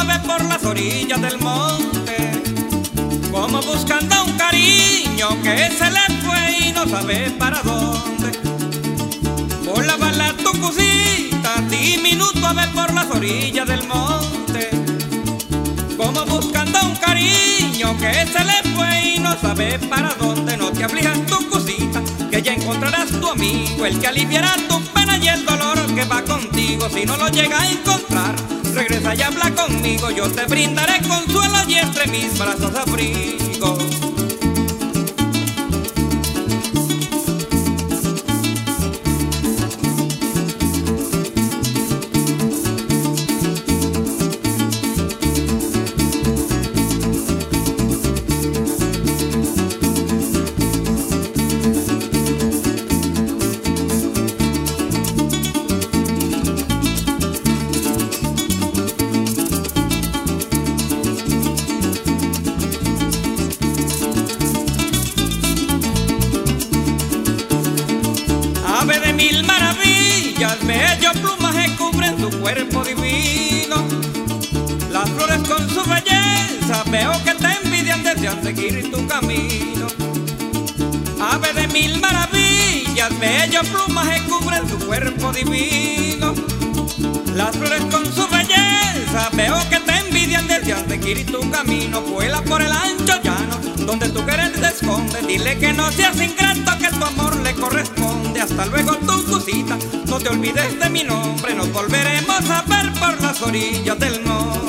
ave por las orillas del monte, como buscando un cariño que se le fue y no sabe para dónde. Por la bala tu cosita, diminuto ave por las orillas del monte, como buscando un cariño que se le fue y no sabe para dónde. No te aflijas tu cosita, que ya encontrarás tu amigo, el que aliviará tu pena y el dolor que va contigo. Si no lo llega a encontrar, regresa y habla conmigo, yo te brindaré consuelo y entre mis brazos abrigo. Ave de mil maravillas, bello plumaje cubren tu cuerpo divino. Las flores con su belleza veo que te envidian, desean seguir tu camino. Ave de mil maravillas, bello plumaje cubren tu cuerpo divino. Las flores con su belleza veo que te envidian, desean seguir tu camino. Vuela por el ancho llano, donde tu querer te esconde. Dile que no seas ingrato, que tu amor le corresponde. Hasta luego tu cosita, no te olvides de mi nombre. Nos volveremos a ver por las orillas del monte.